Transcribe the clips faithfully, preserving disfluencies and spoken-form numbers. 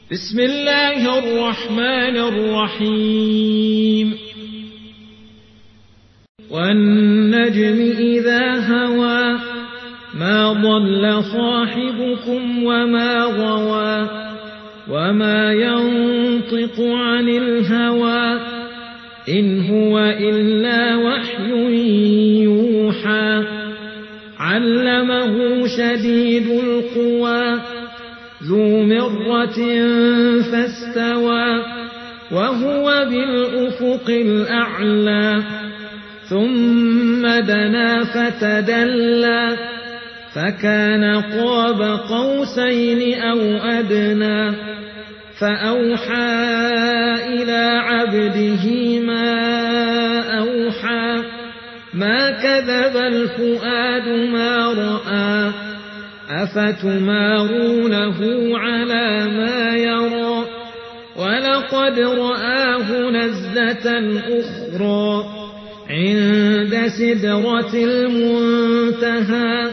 بسم الله الرحمن الرحيم والنجم إذا هوى ما ضل صاحبكم وما غوى وما ينطق عن الهوى إن هو إلا وحي يوحى علمه شديد القوى ذو مرة فاستوى وهو بالأفق الأعلى ثم دنا فتدلى فكان قاب قوسين أو أدنى فأوحى إلى عبده ما أوحى ما كذب الفؤاد ما رأى أفتمارونه على ما يرى ولقد رآه نزلة أخرى عند سدرة المنتهى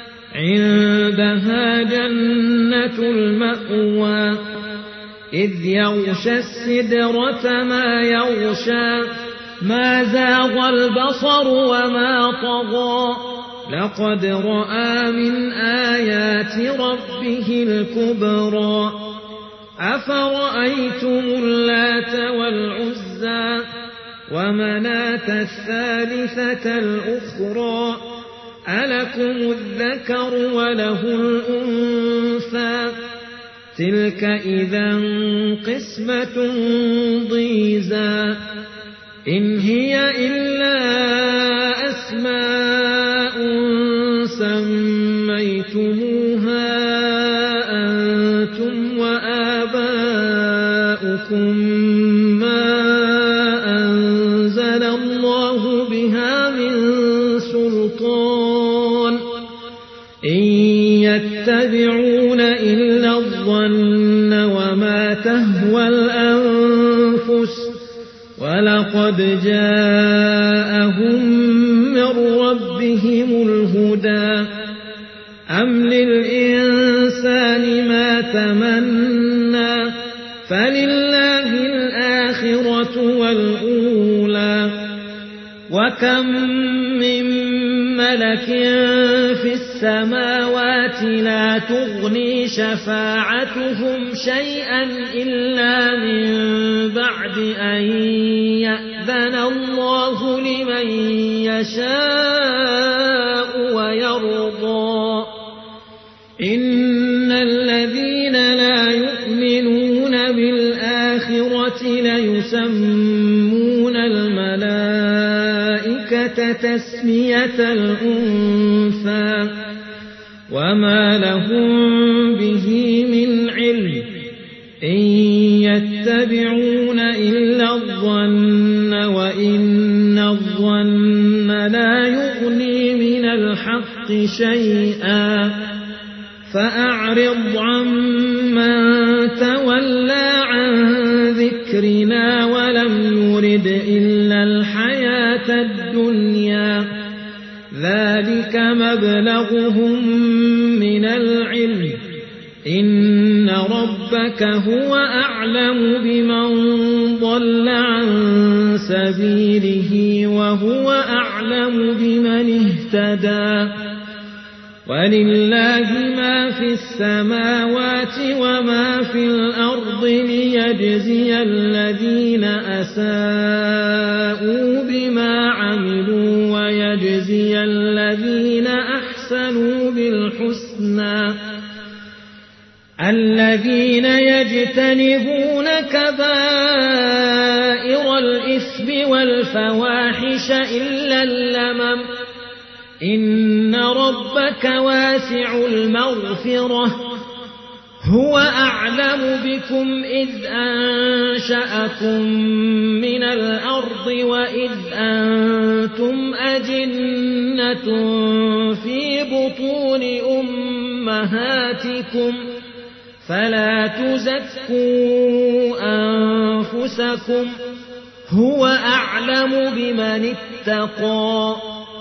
عندها جنة المأوى إذ يغشى السدرة ما يغشى ما زاغ البصر وما طغى لقد رأى من آيات ربه الكبرى أفرأيتم اللات والعزى ومناة الثالثة الأخرى ألكم الذكر وله الأنثى تلك إذا قسمة ضيزى إن هي إلا أسماء سميتموها أنتم وآباؤكم ما أنزل الله بها من سلطان إن يتبعون إلا الظن وما تهوى الأنفس ولقد جاءهم من ربهم الهدى أم للإنسان ما تمنى فلله الآخرة والأولى وكم من ملك في السماوات لا تغني شفاعتهم شيئا إلا من بعد أن يأذن الله لمن يشاء ويرضى إن الذين لا يؤمنون بالآخرة ليسمون الملائكة تسمية الأنثى وما لهم به من علم إن يتبعون إلا الظن وإن الظن لا يغني من الحق شيئا فأعرض عمن تولى عن ذكرنا ولم يرد إلا الحياة الدنيا ذلك مبلغهم من العلم إن ربك هو أعلم بمن ضل عن سبيله وهو أعلم بمن اهتدى ولله ما في السماوات وما في الأرض ليجزي الذين أساءوا بما عملوا ويجزي الذين أحسنوا بالحسنى الذين يجتنبون كبائر الإثم والفواحش إلا اللمم إن ربك واسع المغفرة هو أعلم بكم إذ أنشأكم من الأرض وإذ أنتم أجنة في بطون أمهاتكم فلا تزكوا أنفسكم هو أعلم بمن اتقى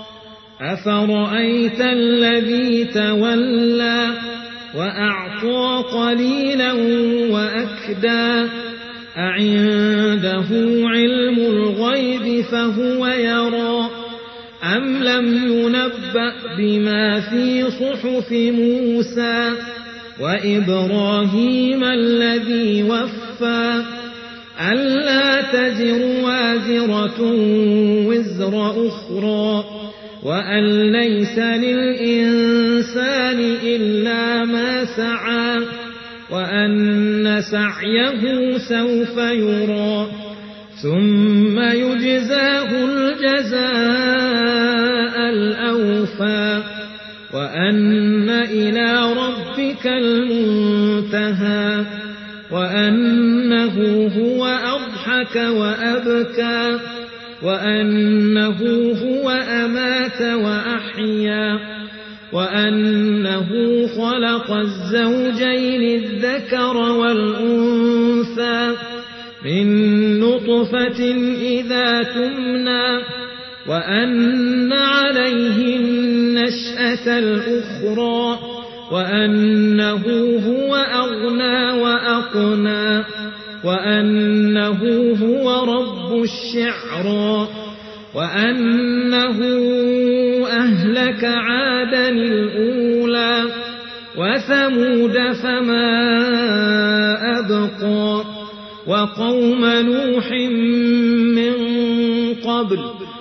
أفرأيت الذي تولى وأعطى قليلا وأكثر وحدا أعنده علم الغيب فهو يرى أم لم ينبأ بما في صحف موسى وإبراهيم الذي وفى ألا تزر وازرة وزر أخرى وأن ليس للإنسان إلا ما سعى وأن سعيه سوف يرى ثم يجزاه الجزاء الأوفى وأن إلى ربك المنتهى وأنه هو أضحك وأبكى وأنه هو أمات وأحيا وأنه خلق الزوجين الذكر والأنثى من نطفة إذا تمنى وأن عليه النشأة الأخرى وأنه هو أغنى وأقنى وأنه هو رب الشعرى وأنه أهلك عادا الأولى وثمود فما أبقى وقوم نوح من قبل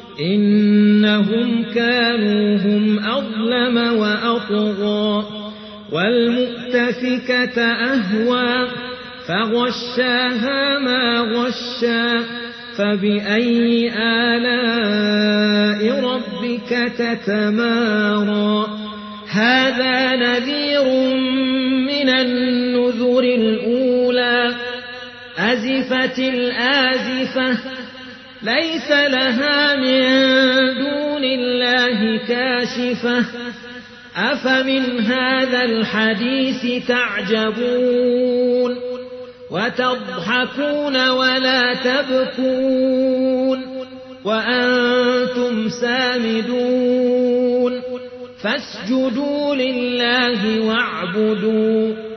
إنهم كانوا هم أظلم وأطغى والمؤتفكة أهوى فغشاها ما غشا فبأي آلاء ربك تتمارى هذا نذير من النذر الأولى أزفت الآزفة ليس لها من دون الله كاشفة أفمن هذا الحديث تعجبون وتضحكون ولا تبكون وأنتم سامدون فاسجدوا لله واعبدوا